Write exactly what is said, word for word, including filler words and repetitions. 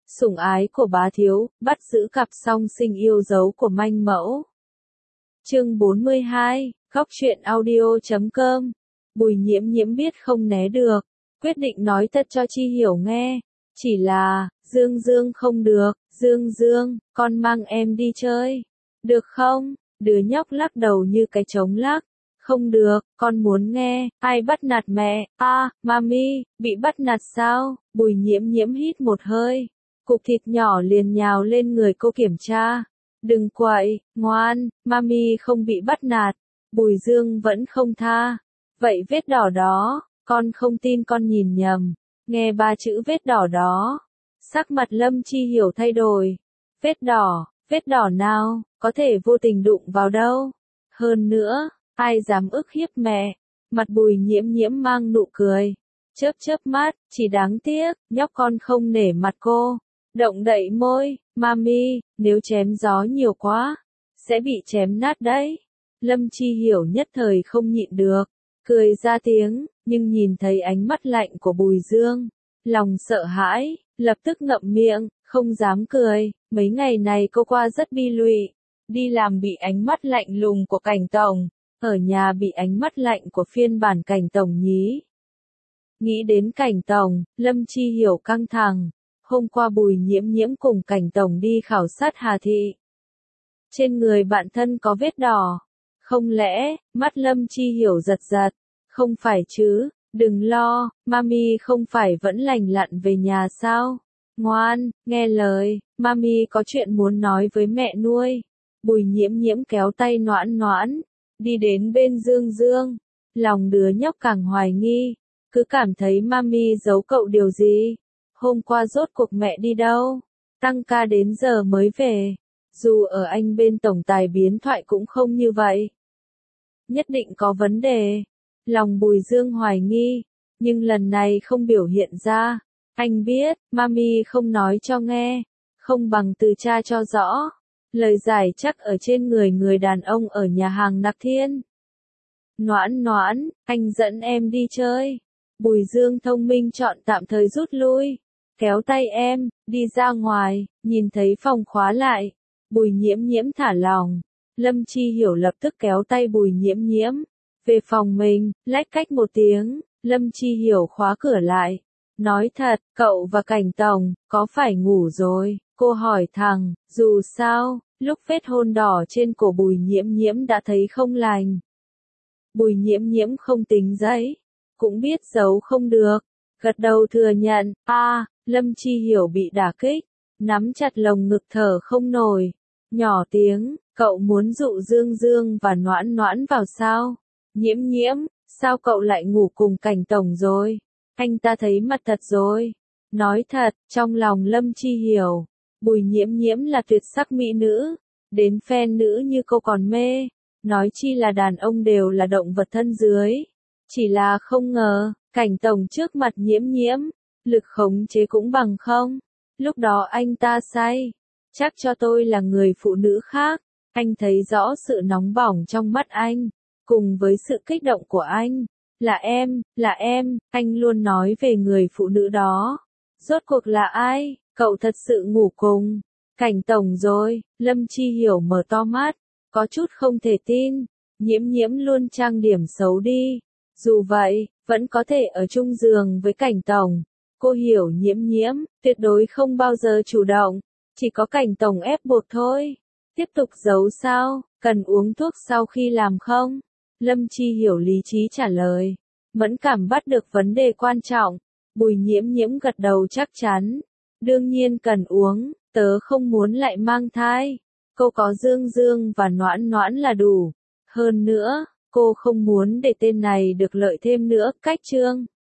Sủng ái của bá thiếu, bắt giữ cặp song sinh yêu dấu của manh mẫu. Chương bốn mươi hai, góc truyện audio chấm com. Bùi Nhiễm Nhiễm biết không né được, quyết định nói thật cho Chi Hiểu nghe. Chỉ là, Dương Dương không được, Dương Dương, con mang em đi chơi. Được không? Đứa nhóc lắc đầu như cái trống lắc. Không được, con muốn nghe, ai bắt nạt mẹ, a, à, mami, bị bắt nạt sao? Bùi Nhiễm Nhiễm hít một hơi. Cục thịt nhỏ liền nhào lên người cô kiểm tra. Đừng quậy, ngoan, mami không bị bắt nạt. Bùi Dương vẫn không tha. Vậy vết đỏ đó, con không tin con nhìn nhầm. Nghe ba chữ vết đỏ đó. Sắc mặt Lâm Chi Hiểu thay đổi. Vết đỏ, vết đỏ nào, có thể vô tình đụng vào đâu. Hơn nữa, ai dám ức hiếp mẹ. Mặt Bùi Nhiễm Nhiễm mang nụ cười. Chớp chớp mắt, chỉ đáng tiếc, nhóc con không nể mặt cô. Động đậy môi, mami, nếu chém gió nhiều quá, sẽ bị chém nát đấy. Lâm Chi Hiểu nhất thời không nhịn được, cười ra tiếng, nhưng nhìn thấy ánh mắt lạnh của Bùi Dương, lòng sợ hãi, lập tức ngậm miệng, không dám cười. Mấy ngày này cô qua rất bi lụy, đi làm bị ánh mắt lạnh lùng của Cảnh Tổng, ở nhà bị ánh mắt lạnh của phiên bản Cảnh Tổng nhí. Nghĩ đến Cảnh Tổng, Lâm Chi Hiểu căng thẳng. Hôm qua Bùi Nhiễm Nhiễm cùng Cảnh Tổng đi khảo sát Hà Thị. Trên người bạn thân có vết đỏ. Không lẽ, mắt Lâm Chi Hiểu giật giật. Không phải chứ, đừng lo, mami không phải vẫn lành lặn về nhà sao? Ngoan, nghe lời, mami có chuyện muốn nói với mẹ nuôi. Bùi Nhiễm Nhiễm kéo tay Noãn Noãn, đi đến bên Dương Dương. Lòng đứa nhóc càng hoài nghi, cứ cảm thấy mami giấu cậu điều gì. Hôm qua rốt cuộc mẹ đi đâu? Tăng ca đến giờ mới về. Dù ở anh bên tổng tài biến thoại cũng không như vậy. Nhất định có vấn đề. Lòng Bùi Dương hoài nghi, nhưng lần này không biểu hiện ra. Anh biết, mami không nói cho nghe, không bằng từ tra cho rõ. Lời giải chắc ở trên người người đàn ông ở nhà hàng Nặc Thiên. Noãn Noãn, anh dẫn em đi chơi. Bùi Dương thông minh chọn tạm thời rút lui. Kéo tay em, đi ra ngoài, nhìn thấy phòng khóa lại. Bùi Nhiễm Nhiễm thả lòng. Lâm Chi Hiểu lập tức kéo tay Bùi Nhiễm Nhiễm. Về phòng mình, lách cách một tiếng, Lâm Chi Hiểu khóa cửa lại. Nói thật, cậu và Cảnh Tổng, có phải ngủ rồi? Cô hỏi thẳng, dù sao, lúc vết hôn đỏ trên cổ Bùi Nhiễm Nhiễm đã thấy không lành. Bùi Nhiễm Nhiễm không tính giấy, cũng biết giấu không được. Gật đầu thừa nhận, a, à, Lâm Chi Hiểu bị đả kích, nắm chặt lồng ngực thở không nổi. Nhỏ tiếng, cậu muốn dụ Dương Dương và Noãn Noãn vào sao? Nhiễm Nhiễm, sao cậu lại ngủ cùng Cảnh Tổng rồi? Anh ta thấy mặt thật rồi. Nói thật, trong lòng Lâm Chi Hiểu, Bùi Nhiễm Nhiễm là tuyệt sắc mỹ nữ, đến fan nữ như cô còn mê. Nói chi là đàn ông đều là động vật thân dưới. Chỉ là không ngờ, Cảnh Tổng trước mặt Nhiễm Nhiễm, lực khống chế cũng bằng không. Lúc đó anh ta say, chắc cho tôi là người phụ nữ khác. Anh thấy rõ sự nóng bỏng trong mắt anh, cùng với sự kích động của anh. Là em, là em, anh luôn nói về người phụ nữ đó. Rốt cuộc là ai, cậu thật sự ngủ cùng Cảnh Tổng rồi? Lâm Chi Hiểu mở to mắt, có chút không thể tin. Nhiễm Nhiễm luôn trang điểm xấu đi. Dù vậy, vẫn có thể ở chung giường với Cảnh Tổng. Cô hiểu Nhiễm Nhiễm, tuyệt đối không bao giờ chủ động. Chỉ có Cảnh Tổng ép buộc thôi. Tiếp tục giấu sao, cần uống thuốc sau khi làm không? Lâm Chi Hiểu lý trí trả lời. Mẫn cảm bắt được vấn đề quan trọng. Bùi Nhiễm Nhiễm gật đầu chắc chắn. Đương nhiên cần uống, tớ không muốn lại mang thai. Cô có Dương Dương và Noãn Noãn là đủ. Hơn nữa, cô không muốn để tên này được lợi thêm nữa. Cách chương